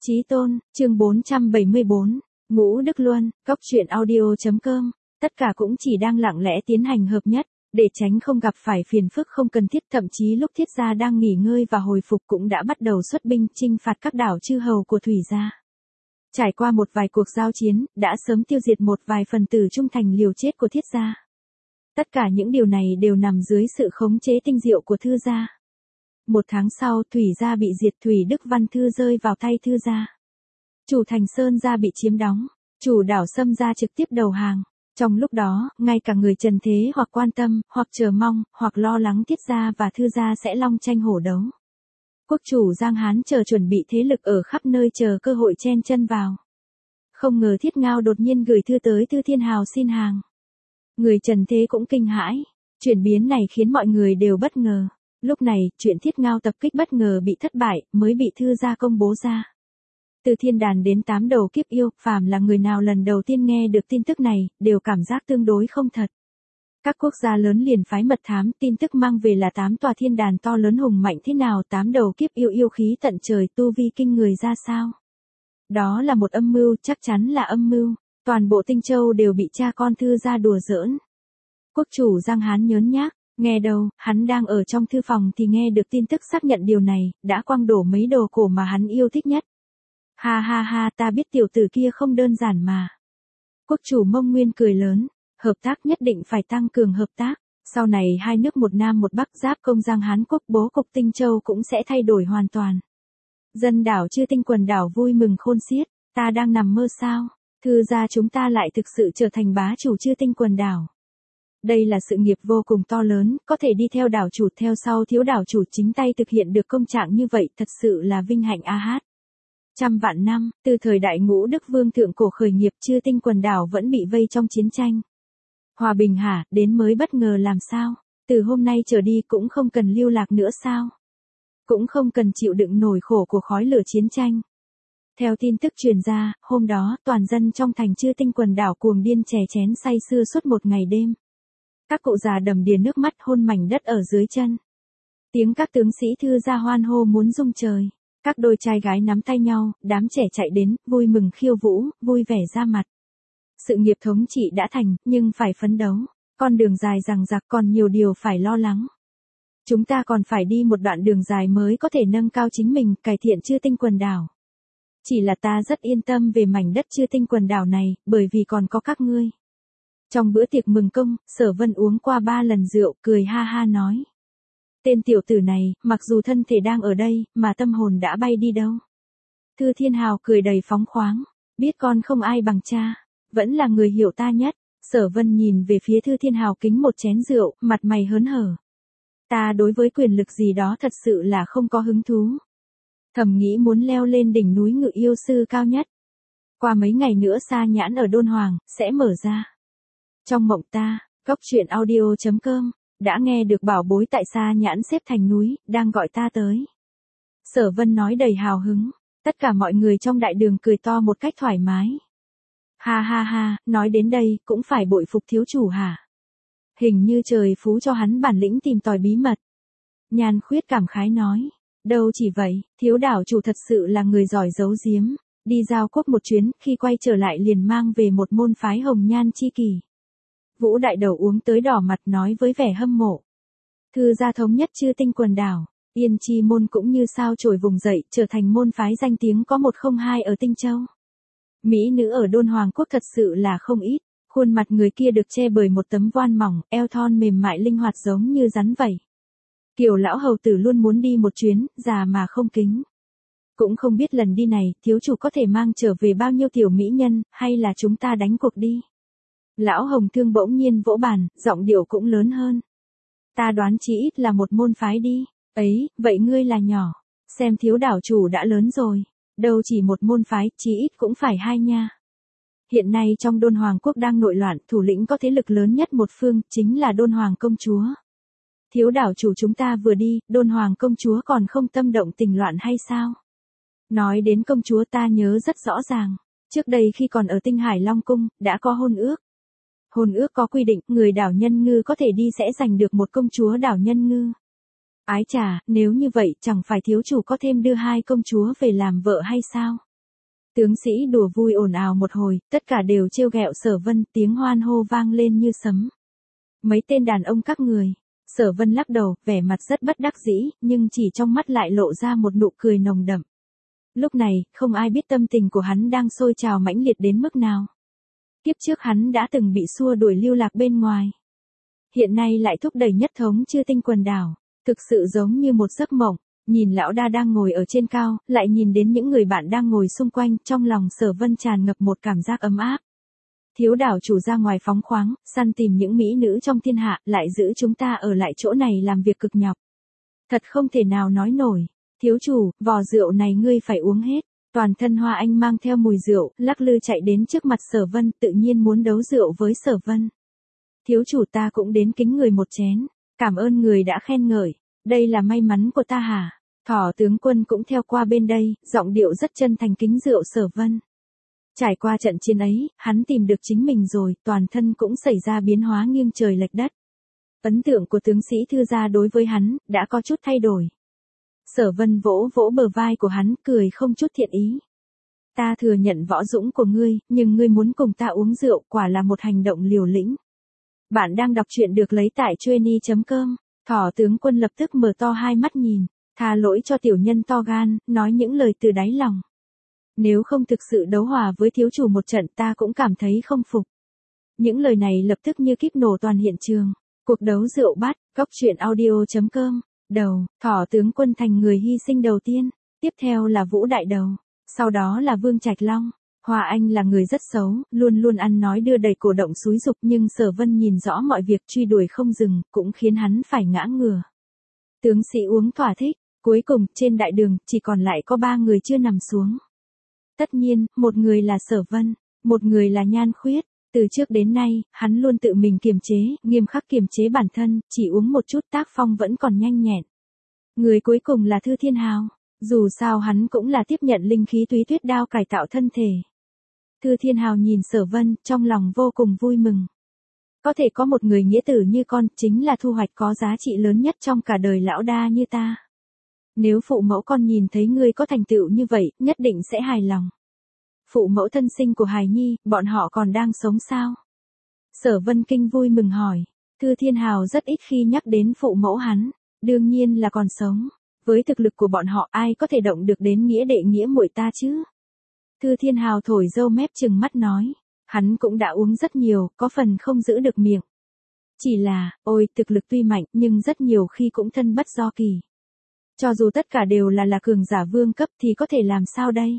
Chí tôn, chương 474, Ngũ Đức Luân, Cóc truyện audio.com, tất cả cũng chỉ đang lặng lẽ tiến hành hợp nhất, để tránh không gặp phải phiền phức không cần thiết, thậm chí lúc Thiết gia đang nghỉ ngơi và hồi phục cũng đã bắt đầu xuất binh chinh phạt các đảo chư hầu của Thủy gia. Trải qua một vài cuộc giao chiến, đã sớm tiêu diệt một vài phần tử trung thành liều chết của Thiết gia. Tất cả những điều này đều nằm dưới sự khống chế tinh diệu của Thư gia. Một tháng sau, Thủy gia bị diệt, Thủy Đức Văn Thư rơi vào tay Thư gia. Chủ thành Sơn gia bị chiếm đóng, chủ đảo Sâm gia trực tiếp đầu hàng. Trong lúc đó, ngay cả người trần thế hoặc quan tâm, hoặc chờ mong, hoặc lo lắng Thiết gia và Thư gia sẽ long tranh hổ đấu. Quốc chủ Giang Hán chờ chuẩn bị thế lực ở khắp nơi chờ cơ hội chen chân vào. Không ngờ Thiết Ngao đột nhiên gửi thư tới Thư Thiên Hào xin hàng. Người trần thế cũng kinh hãi, chuyển biến này khiến mọi người đều bất ngờ. Lúc này, chuyện Thiết Ngao tập kích bất ngờ bị thất bại, mới bị Thư gia công bố ra. Từ thiên đàn đến 8 đầu kiếp yêu, phàm là người nào lần đầu tiên nghe được tin tức này, đều cảm giác tương đối không thật. Các quốc gia lớn liền phái mật thám, tin tức mang về là 8 tòa thiên đàn to lớn hùng mạnh thế nào, 8 đầu kiếp yêu yêu khí tận trời, tu vi kinh người ra sao. Đó là một âm mưu, chắc chắn là âm mưu. Toàn bộ Tinh Châu đều bị cha con Thư gia đùa giỡn. Quốc chủ Giang Hán nhớn nhác, nghe đâu, hắn đang ở trong thư phòng thì nghe được tin tức xác nhận điều này, đã quăng đổ mấy đồ cổ mà hắn yêu thích nhất. Ha ha ha, ta biết tiểu tử kia không đơn giản mà. Quốc chủ Mông Nguyên cười lớn, hợp tác nhất định phải tăng cường hợp tác. Sau này hai nước một Nam một Bắc giáp công Giang Hán quốc, bố cục Tinh Châu cũng sẽ thay đổi hoàn toàn. Dân đảo Chư Tinh quần đảo vui mừng khôn xiết, ta đang nằm mơ sao? Thư gia chúng ta lại thực sự trở thành bá chủ Chư Tinh quần đảo. Đây là sự nghiệp vô cùng to lớn, có thể đi theo đảo chủ theo sau thiếu đảo chủ chính tay thực hiện được công trạng như vậy, thật sự là vinh hạnh a hát. Trăm vạn năm, từ thời đại Ngũ Đức Vương thượng cổ khởi nghiệp, Chư Tinh quần đảo vẫn bị vây trong chiến tranh. Hòa bình hả, đến mới bất ngờ làm sao? Từ hôm nay trở đi cũng không cần lưu lạc nữa sao? Cũng không cần chịu đựng nổi khổ của khói lửa chiến tranh. Theo tin tức truyền ra, hôm đó, toàn dân trong thành Chư Tinh quần đảo cuồng điên chè chén say sưa suốt một ngày đêm. Các cụ già đầm đìa nước mắt hôn mảnh đất ở dưới chân. Tiếng các tướng sĩ Thư gia hoan hô muốn rung trời. Các đôi trai gái nắm tay nhau, đám trẻ chạy đến, vui mừng khiêu vũ, vui vẻ ra mặt. Sự nghiệp thống trị đã thành, nhưng phải phấn đấu. Con đường dài dằng dặc, còn nhiều điều phải lo lắng. Chúng ta còn phải đi một đoạn đường dài mới có thể nâng cao chính mình, cải thiện Chư Tinh quần đảo. Chỉ là ta rất yên tâm về mảnh đất Chư Tinh quần đảo này, bởi vì còn có các ngươi. Trong bữa tiệc mừng công, Sở Vân uống qua 3 lần rượu, cười ha ha nói. Tên tiểu tử này, mặc dù thân thể đang ở đây, mà tâm hồn đã bay đi đâu. Thư Thiên Hào cười đầy phóng khoáng, biết con không ai bằng cha, vẫn là người hiểu ta nhất. Sở Vân nhìn về phía Thư Thiên Hào kính một chén rượu, mặt mày hớn hở. Ta đối với quyền lực gì đó thật sự là không có hứng thú. Thầm nghĩ muốn leo lên đỉnh núi Ngự Yêu Sư cao nhất. Qua mấy ngày nữa Sa Nhãn ở Đôn Hoàng, sẽ mở ra. Trong mộng ta, Cóc truyện audio.com, đã nghe được bảo bối tại Sa Nhãn xếp thành núi, đang gọi ta tới. Sở Vân nói đầy hào hứng, tất cả mọi người trong đại đường cười to một cách thoải mái. Ha ha ha, nói đến đây, cũng phải bội phục thiếu chủ hả? Hình như trời phú cho hắn bản lĩnh tìm tòi bí mật. Nhan Khuyết cảm khái nói, đâu chỉ vậy, thiếu đảo chủ thật sự là người giỏi giấu giếm. Đi giao quốc một chuyến, khi quay trở lại liền mang về một môn phái hồng nhan chi kỷ. Vũ Đại Đầu uống tới đỏ mặt nói với vẻ hâm mộ. Thư gia thống nhất Chư Tinh quần đảo, Yên Chi môn cũng như sao trổi vùng dậy, trở thành môn phái danh tiếng có 102 ở Tinh Châu. Mỹ nữ ở Đôn Hoàng quốc thật sự là không ít, khuôn mặt người kia được che bởi một tấm voan mỏng, eo thon mềm mại linh hoạt giống như rắn vậy. Kiều lão hầu tử luôn muốn đi một chuyến, già mà không kính. Cũng không biết lần đi này, thiếu chủ có thể mang trở về bao nhiêu tiểu mỹ nhân, hay là chúng ta đánh cuộc đi. Lão Hồng Thương bỗng nhiên vỗ bàn, giọng điệu cũng lớn hơn. Ta đoán chí ít là một môn phái đi. Ấy, vậy ngươi là nhỏ. Xem thiếu đảo chủ đã lớn rồi. Đâu chỉ một môn phái, chí ít cũng phải 2 nha. Hiện nay trong Đôn Hoàng quốc đang nội loạn, thủ lĩnh có thế lực lớn nhất một phương, chính là Đôn Hoàng công chúa. Thiếu đảo chủ chúng ta vừa đi, Đôn Hoàng công chúa còn không tâm động tình loạn hay sao? Nói đến công chúa ta nhớ rất rõ ràng. Trước đây khi còn ở Tinh Hải Long Cung, đã có hôn ước. Hôn ước có quy định, người đảo Nhân Ngư có thể đi sẽ giành được một công chúa đảo Nhân Ngư. Ái chà, nếu như vậy chẳng phải thiếu chủ có thêm đưa 2 công chúa về làm vợ hay sao? Tướng sĩ đùa vui ồn ào một hồi, tất cả đều trêu ghẹo Sở Vân, tiếng hoan hô vang lên như sấm. Mấy tên đàn ông các người. Sở Vân lắc đầu, vẻ mặt rất bất đắc dĩ, nhưng chỉ trong mắt lại lộ ra một nụ cười nồng đậm. Lúc này, không ai biết tâm tình của hắn đang sôi trào mãnh liệt đến mức nào. Kiếp trước hắn đã từng bị xua đuổi lưu lạc bên ngoài. Hiện nay lại thúc đẩy nhất thống Chư Tinh quần đảo. Thực sự giống như một giấc mộng. Nhìn lão đa đang ngồi ở trên cao, lại nhìn đến những người bạn đang ngồi xung quanh, trong lòng Sở Vân tràn ngập một cảm giác ấm áp. Thiếu đảo chủ ra ngoài phóng khoáng, săn tìm những mỹ nữ trong thiên hạ, lại giữ chúng ta ở lại chỗ này làm việc cực nhọc. Thật không thể nào nói nổi. Thiếu chủ, vò rượu này ngươi phải uống hết. Toàn thân Hoa Anh mang theo mùi rượu, lắc lư chạy đến trước mặt Sở Vân, tự nhiên muốn đấu rượu với Sở Vân. Thiếu chủ, ta cũng đến kính người một chén. Cảm ơn người đã khen ngợi. Đây là may mắn của ta hả? Thỏ tướng quân cũng theo qua bên đây, giọng điệu rất chân thành kính rượu Sở Vân. Trải qua trận chiến ấy, hắn tìm được chính mình rồi, toàn thân cũng xảy ra biến hóa nghiêng trời lệch đất. Ấn tượng của tướng sĩ Thư gia đối với hắn, đã có chút thay đổi. Sở Vân vỗ vỗ bờ vai của hắn, cười không chút thiện ý. Ta thừa nhận võ dũng của ngươi, nhưng ngươi muốn cùng ta uống rượu, quả là một hành động liều lĩnh. Bạn đang đọc truyện được lấy tại Chueny.com. Thỏ tướng quân lập tức mở to hai mắt nhìn, tha lỗi cho tiểu nhân to gan, nói những lời từ đáy lòng. Nếu không thực sự đấu hòa với thiếu chủ một trận ta cũng cảm thấy không phục. Những lời này lập tức như kíp nổ toàn hiện trường. Cuộc đấu rượu bát, góc truyện audio.com. Đầu, thỏ tướng quân thành người hy sinh đầu tiên, tiếp theo là Vũ Đại Đầu, sau đó là Vương Trạch Long. Hoa Anh là người rất xấu, luôn luôn ăn nói đưa đẩy cổ động xúi dục, nhưng Sở Vân nhìn rõ mọi việc truy đuổi không dừng, cũng khiến hắn phải ngã ngửa. Tướng sĩ uống thỏa thích, cuối cùng trên đại đường chỉ còn lại có 3 người chưa nằm xuống. Tất nhiên, một người là Sở Vân, một người là Nhan Khuyết. Từ trước đến nay, hắn luôn tự mình kiềm chế, nghiêm khắc kiềm chế bản thân, chỉ uống một chút tác phong vẫn còn nhanh nhẹn. Người cuối cùng là Thư Thiên Hào, dù sao hắn cũng là tiếp nhận linh khí túy tuyết đao cải tạo thân thể. Thư Thiên Hào nhìn Sở Vân, trong lòng vô cùng vui mừng. Có thể có một người nghĩa tử như con, chính là thu hoạch có giá trị lớn nhất trong cả đời lão đa như ta. Nếu phụ mẫu con nhìn thấy ngươi có thành tựu như vậy, nhất định sẽ hài lòng. Phụ mẫu thân sinh của hài nhi, bọn họ còn đang sống sao? Sở Vân Kinh vui mừng hỏi. Thư Thiên Hào rất ít khi nhắc đến phụ mẫu hắn, đương nhiên là còn sống. Với thực lực của bọn họ ai có thể động được đến nghĩa đệ nghĩa muội ta chứ? Thư Thiên Hào thổi râu mép trừng mắt nói. Hắn cũng đã uống rất nhiều, có phần không giữ được miệng. Chỉ là, ôi, thực lực tuy mạnh nhưng rất nhiều khi cũng thân bất do kỳ. Cho dù tất cả đều là cường giả vương cấp thì có thể làm sao đây?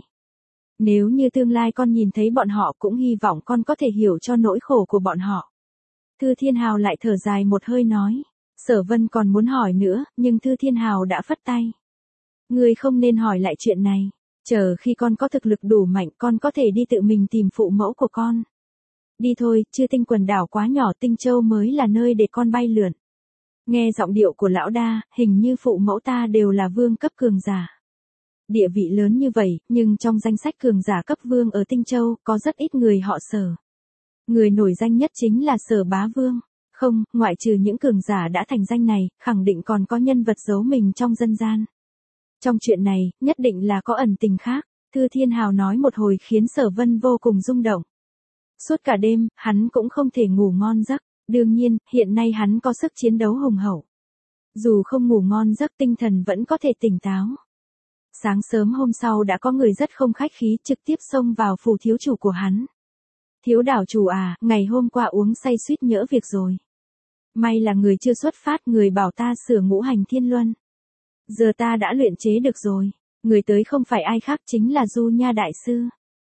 Nếu như tương lai con nhìn thấy bọn họ cũng hy vọng con có thể hiểu cho nỗi khổ của bọn họ. Thư Thiên Hào lại thở dài một hơi nói. Sở Vân còn muốn hỏi nữa, nhưng Thư Thiên Hào đã phất tay. Ngươi không nên hỏi lại chuyện này. Chờ khi con có thực lực đủ mạnh con có thể đi tự mình tìm phụ mẫu của con. Đi thôi, Chư Tinh quần đảo quá nhỏ, Tinh Châu mới là nơi để con bay lượn. Nghe giọng điệu của lão đa, hình như phụ mẫu ta đều là vương cấp cường giả. Địa vị lớn như vậy, nhưng trong danh sách cường giả cấp vương ở Tinh Châu, có rất ít người họ Sở. Người nổi danh nhất chính là Sở Bá Vương. Không, ngoại trừ những cường giả đã thành danh này, khẳng định còn có nhân vật giấu mình trong dân gian. Trong chuyện này, nhất định là có ẩn tình khác. Thư Thiên Hào nói một hồi khiến Sở Vân vô cùng rung động. Suốt cả đêm, hắn cũng không thể ngủ ngon giấc. Đương nhiên, hiện nay hắn có sức chiến đấu hùng hậu. Dù không ngủ ngon giấc tinh thần vẫn có thể tỉnh táo. Sáng sớm hôm sau đã có người rất không khách khí trực tiếp xông vào phủ thiếu chủ của hắn. Thiếu đảo chủ à, ngày hôm qua uống say suýt nhỡ việc rồi. May là người chưa xuất phát, người bảo ta sửa ngũ hành thiên luân. Giờ ta đã luyện chế được rồi. Người tới không phải ai khác chính là Du Nha đại sư.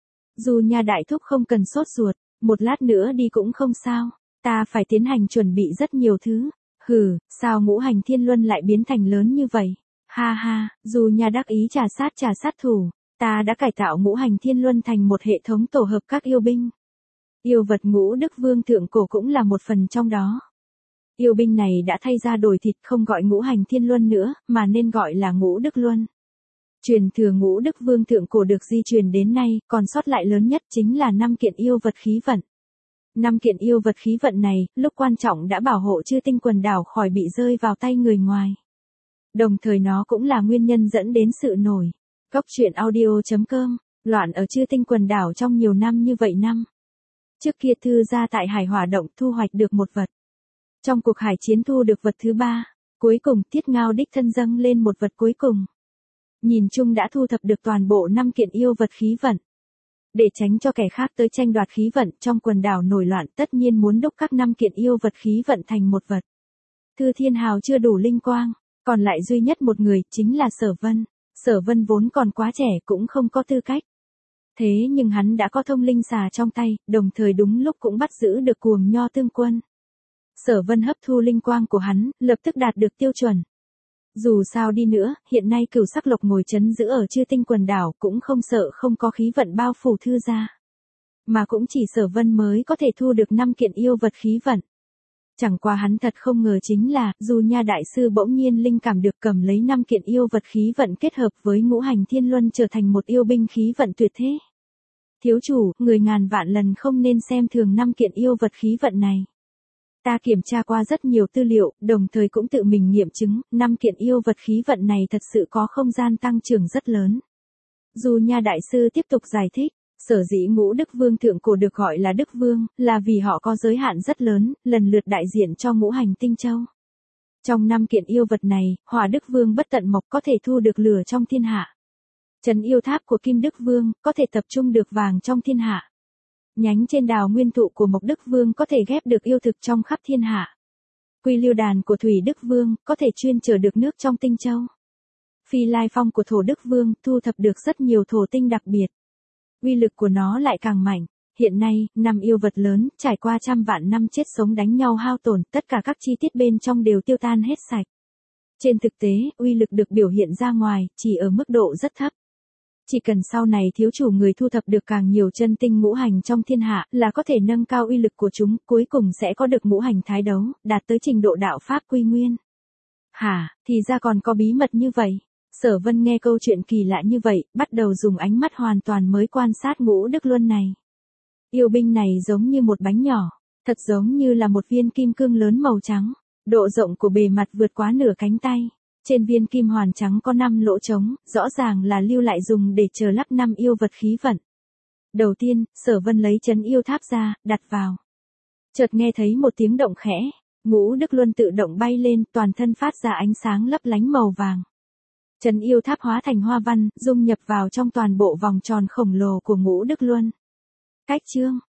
Du Nha đại thúc không cần sốt ruột, một lát nữa đi cũng không sao. Ta phải tiến hành chuẩn bị rất nhiều thứ. Hừ, sao ngũ hành thiên luân lại biến thành lớn như vậy? Ha ha, Du Nha đắc ý trà sát thủ. Ta đã cải tạo ngũ hành thiên luân thành một hệ thống tổ hợp các yêu binh. Yêu vật Ngũ Đức Vương thượng cổ cũng là một phần trong đó. Yêu binh này đã thay ra đổi thịt, không gọi ngũ hành thiên luân nữa, mà nên gọi là Ngũ Đức Luân. Truyền thừa Ngũ Đức Vương thượng cổ được di truyền đến nay, còn sót lại lớn nhất chính là 5 kiện yêu vật khí vận. 5 kiện yêu vật khí vận này, lúc quan trọng đã bảo hộ Chư Tinh quần đảo khỏi bị rơi vào tay người ngoài. Đồng thời nó cũng là nguyên nhân dẫn đến sự nổi. Góc truyện audio.com Loạn ở Chư Tinh quần đảo trong nhiều năm như vậy năm. Trước kia Thư gia tại Hải Hỏa động thu hoạch được một vật. Trong cuộc hải chiến thu được vật thứ 3, cuối cùng Tiết Ngao đích thân dâng lên một vật cuối cùng. Nhìn chung đã thu thập được toàn bộ 5 kiện yêu vật khí vận. Để tránh cho kẻ khác tới tranh đoạt khí vận trong quần đảo nổi loạn, tất nhiên muốn đúc các 5 kiện yêu vật khí vận thành một vật. Thư Thiên Hào chưa đủ linh quang, còn lại duy nhất một người chính là Sở Vân. Sở Vân vốn còn quá trẻ cũng không có tư cách. Thế nhưng hắn đã có thông linh xà trong tay, đồng thời đúng lúc cũng bắt giữ được Cuồng Nho Tương Quân. Sở Vân hấp thu linh quang của hắn, lập tức đạt được tiêu chuẩn. Dù sao đi nữa, hiện nay Cửu Sắc Lộc ngồi trấn giữ ở Chư Tinh quần đảo cũng không sợ không có khí vận bao phủ Thư gia. Mà cũng chỉ Sở Vân mới có thể thu được 5 kiện yêu vật khí vận. Chẳng qua hắn thật không ngờ chính là, dù Nha đại sư bỗng nhiên linh cảm được cầm lấy 5 kiện yêu vật khí vận kết hợp với Ngũ Hành Thiên Luân trở thành một yêu binh khí vận tuyệt thế. Thiếu chủ, người ngàn vạn lần không nên xem thường 5 kiện yêu vật khí vận này. Ta kiểm tra qua rất nhiều tư liệu, đồng thời cũng tự mình nghiệm chứng, 5 kiện yêu vật khí vận này thật sự có không gian tăng trưởng rất lớn. Dù Nha đại sư tiếp tục giải thích, sở dĩ Ngũ Đức Vương thượng cổ được gọi là Đức Vương, là vì họ có giới hạn rất lớn, lần lượt đại diện cho ngũ hành tinh châu. Trong 5 kiện yêu vật này, Hỏa Đức Vương bất tận mộc có thể thu được lửa trong thiên hạ. Trấn yêu tháp của Kim Đức Vương có thể tập trung được vàng trong thiên hạ. Nhánh trên đào nguyên thụ của Mộc Đức Vương có thể ghép được yêu thực trong khắp thiên hạ. Quy Liêu đàn của Thủy Đức Vương có thể chuyên chở được nước trong tinh châu. Phi Lai Phong của Thổ Đức Vương thu thập được rất nhiều thổ tinh đặc biệt. Uy lực của nó lại càng mạnh. Hiện nay, 5 yêu vật lớn, trải qua trăm vạn năm chết sống đánh nhau hao tổn, tất cả các chi tiết bên trong đều tiêu tan hết sạch. Trên thực tế, uy lực được biểu hiện ra ngoài, chỉ ở mức độ rất thấp. Chỉ cần sau này thiếu chủ người thu thập được càng nhiều chân tinh ngũ hành trong thiên hạ là có thể nâng cao uy lực của chúng, cuối cùng sẽ có được ngũ hành thái đấu, đạt tới trình độ đạo pháp quy nguyên. Hả, thì ra còn có bí mật như vậy. Sở Vân nghe câu chuyện kỳ lạ như vậy, bắt đầu dùng ánh mắt hoàn toàn mới quan sát Ngũ Đức Luân này. Yêu binh này giống như một bánh nhỏ, thật giống như là một viên kim cương lớn màu trắng, độ rộng của bề mặt vượt quá nửa cánh tay. Trên viên kim hoàn trắng có 5 lỗ trống, rõ ràng là lưu lại dùng để chờ lắp 5 yêu vật khí vận. Đầu tiên, Sở Vân lấy trấn yêu tháp ra, đặt vào. Chợt nghe thấy một tiếng động khẽ, Ngũ Đức Luân tự động bay lên, toàn thân phát ra ánh sáng lấp lánh màu vàng. Trấn yêu tháp hóa thành hoa văn, dung nhập vào trong toàn bộ vòng tròn khổng lồ của Ngũ Đức Luân. Cách chương